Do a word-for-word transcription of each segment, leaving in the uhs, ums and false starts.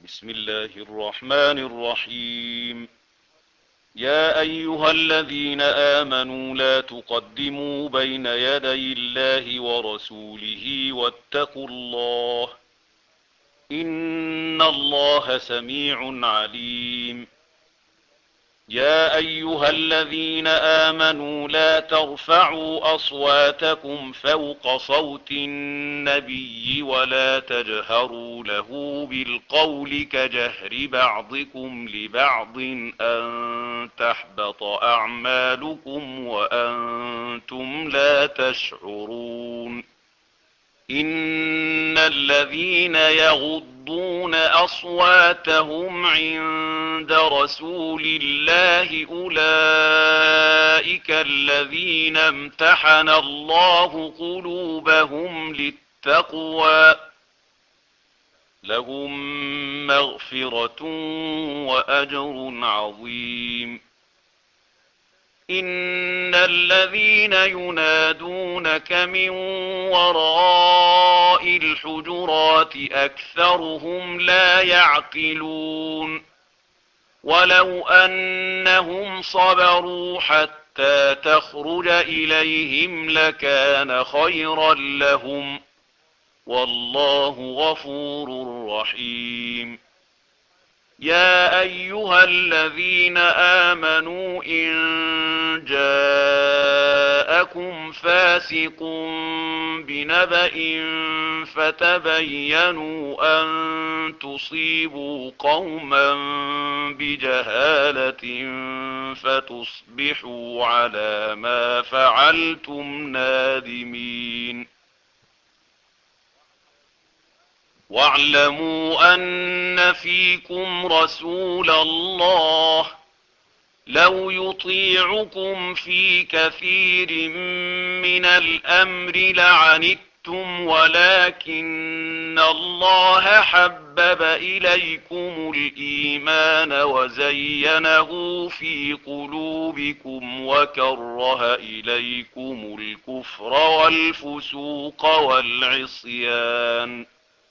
بسم الله الرحمن الرحيم. يا أيها الذين آمنوا لا تقدموا بين يدي الله ورسوله واتقوا الله إن الله سميع عليم. يا أيها الذين آمنوا لا ترفعوا أصواتكم فوق صوت النبي ولا تجهروا له بالقول كجهر بعضكم لبعض أن تحبط أعمالكم وأنتم لا تشعرون. إن الذين يغضون أصواتهم عند رسول الله أولئك الذين امتحن الله قلوبهم للتقوى لهم مغفرة وأجر عظيم. إن الذين ينادونك من وراء الحجرات أكثرهم لا يعقلون. ولو أنهم صبروا حتى تخرج إليهم لكان خيرا لهم والله غفور رحيم. يا أيها الذين آمنوا إن جاءكم فاسق بنبأ فتبينوا أن تصيبوا قوما بجهالة فتصبحوا على ما فعلتم نادمين. واعلموا أن فيكم رسول الله لو يطيعكم في كثير من الأمر لعنتم ولكن الله حبب إليكم الإيمان وزينه في قلوبكم وكره إليكم الكفر والفسوق والعصيان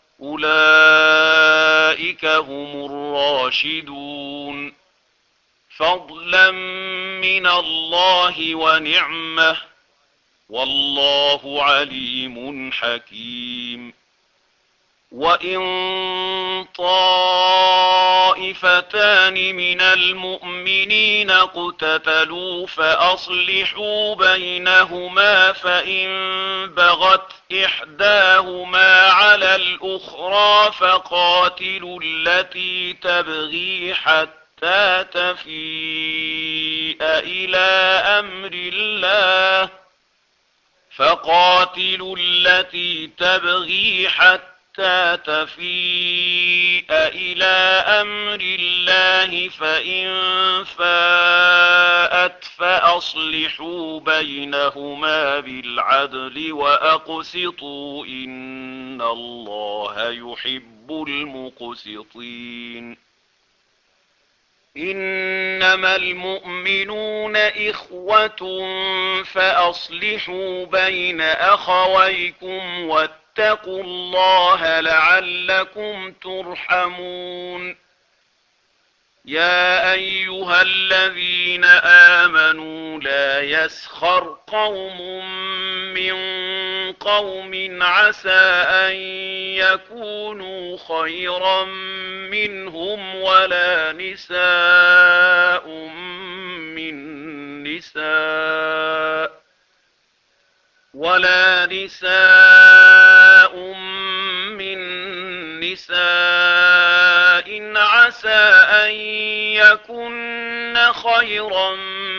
أولئك هم الراشدون فضلا من الله ونعمة والله عليم حكيم. وإن طائفتان من المؤمنين اقتتلوا فأصلحوا بينهما فإن بغت إحداهما على الأخرى فقاتلوا التي تبغي حتى تفيء إلى أمر الله فقاتلوا التي تبغي حتى تفيء إلى أمر الله فإن فاءت فأصلحوا بينهما بالعدل وأقسطوا إن الله يحب المقسطين. إنما المؤمنون إخوة فأصلحوا بين أخويكم واتقوا الله لعلكم ترحمون. يا أيها الذين آمنوا لا يسخر قوم من قوم عسى أن يكونوا خيرا منهم ولا نساء من نساء ولا نساء من نساء عسى أن يكن خيرا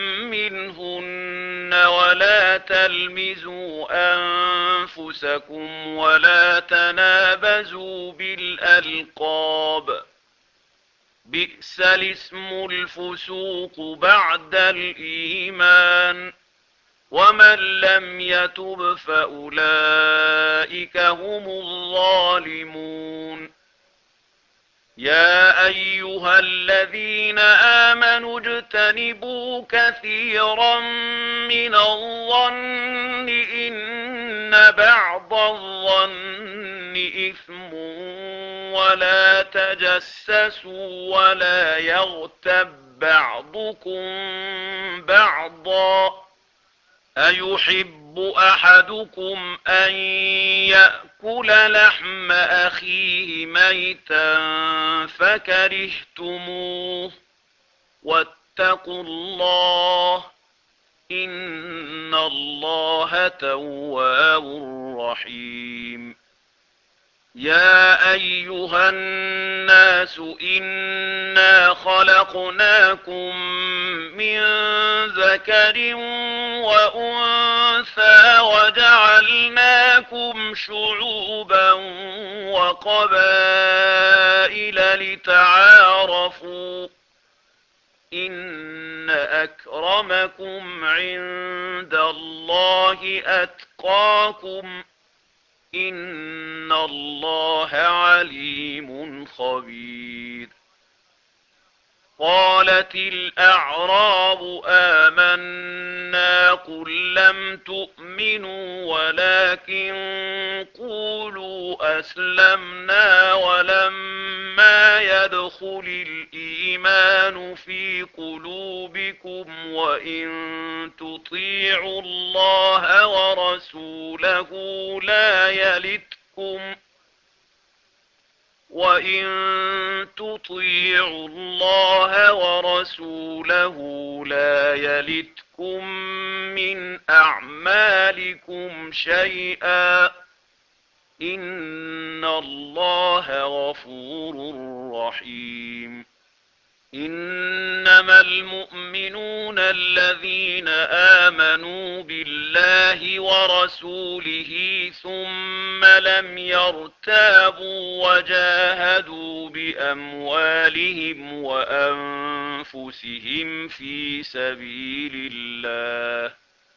منهن ولا تلمزوا أنفسكم ولا تنابزوا بالألقاب بئس الاسم الفسوق بعد الإيمان ومن لم يتب فأولئك هم الظالمون. يا أيها الذين آمنوا اجتنبوا كثيرا من الظن إن بعض الظن إثم ولا تجسسوا ولا يغتب بعضكم بعضا أيحب أحدكم أن يأكل لحم أخيه ميتا فكرهتموه واتقوا الله إن الله تواب رحيم يا أيها الناس إنا خلقناكم من ذكر وأنثى وجعلناكم شعوبا وقبائل لتعارفوا إن أكرمكم عند الله أتقاكم إن الله عليم خبير قالت الأعراب آمنا قل لم تؤمنوا ولكن قولوا أسلمنا ولما يدخل الإيمان في قلوبكم وإن تطيعوا الله ورسوله لا يلتكم وَإِن تُطِيعُوا اللَّهَ وَرَسُولَهُ لَا يَلِتْكُم مِّنْ أَعْمَالِكُمْ شَيْئًا إِنَّ اللَّهَ غَفُورٌ رَّحِيمٌ إِنَّمَا الْمُؤْمِنُونَ الَّذِينَ آمَنُوا بِاللَّهِ وَرَسُولِهِ ثُمَّ لَمْ يَرْتَابُوا وَجَاهَدُوا بِأَمْوَالِهِمْ وَأَنفُسِهِمْ فِي سَبِيلِ اللَّهِ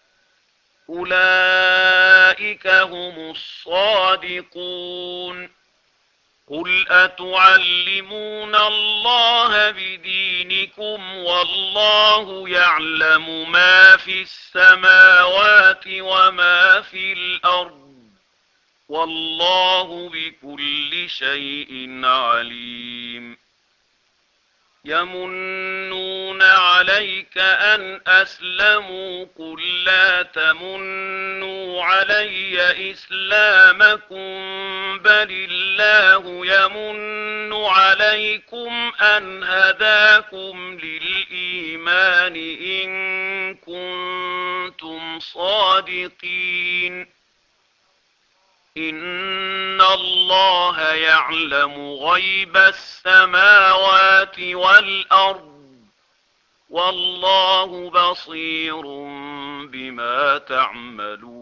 أُولَئِكَ هُمُ الصَّادِقُونَ قُلْ أَتُعَلِّمُونَ اللَّهَ بِدِينِكُمْ وَاللَّهُ يَعْلَمُ مَا فِي السَّمَاوَاتِ وَمَا فِي الْأَرْضِ وَاللَّهُ بِكُلِّ شَيْءٍ عَلِيمٌ يَمُنُّونَ عَلَيْكَ أَنْ أَسْلَمُوا قُل لَّا تَمُنُّوا عَلَيَّ إِسْلَامَكُم بَلِ اللَّهُ يَمُنُّ عَلَيْكُمْ أَنْ هَدَاكُمْ لِلْإِيمَانِ إِن كُنتُمْ صَادِقِينَ إِنَّ اللَّهَ يَعْلَمُ غَيْبَ السَّمَاوَاتِ وَالْأَرْضِ وَاللَّهُ بَصِيرٌ بِمَا تَعْمَلُونَ